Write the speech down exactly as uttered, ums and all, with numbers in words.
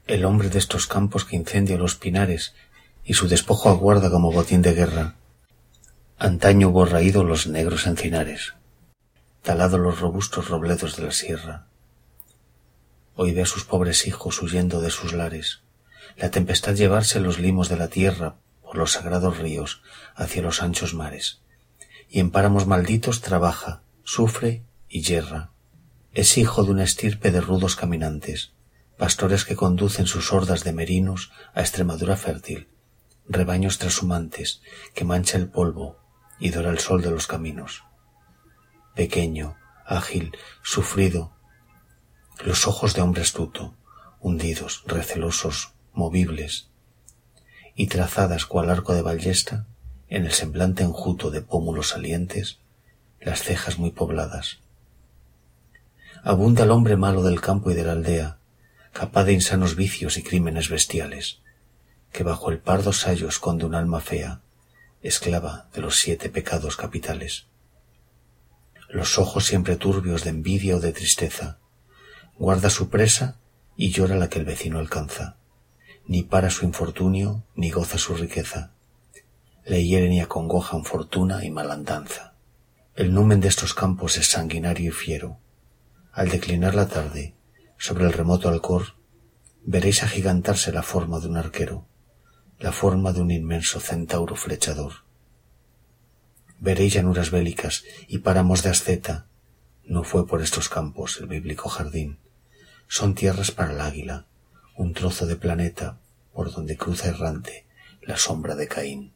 el hombre de estos campos que incendia los pinares y su despojo aguarda como botín de guerra. Antaño hubo raído los negros encinares, talado los robustos robledos de la sierra. Hoy ve a sus pobres hijos huyendo de sus lares, la tempestad llevarse los limos de la tierra por los sagrados ríos hacia los anchos mares, y en páramos malditos trabaja, sufre y yerra. Es hijo de una estirpe de rudos caminantes, pastores que conducen sus hordas de merinos a Extremadura fértil, rebaños trashumantes que mancha el polvo y dora el sol de los caminos. Pequeño, ágil, sufrido, los ojos de hombre astuto, hundidos, recelosos, movibles, y trazadas cual arco de ballesta, en el semblante enjuto de pómulos salientes, las cejas muy pobladas. Abunda el hombre malo del campo y de la aldea, capaz de insanos vicios y crímenes bestiales, que bajo el pardo sayo esconde un alma fea, esclava de los siete pecados capitales. Los ojos siempre turbios de envidia o de tristeza, guarda su presa y llora la que el vecino alcanza, ni para su infortunio ni goza su riqueza, le hieren y acongojan fortuna y malandanza. El numen de estos campos es sanguinario y fiero. Al declinar la tarde, sobre el remoto Alcor, veréis agigantarse la forma de un arquero, la forma de un inmenso centauro flechador. Veréis llanuras bélicas y páramos de asceta. No fue por estos campos el bíblico jardín. Son tierras para el águila, un trozo de planeta por donde cruza errante la sombra de Caín.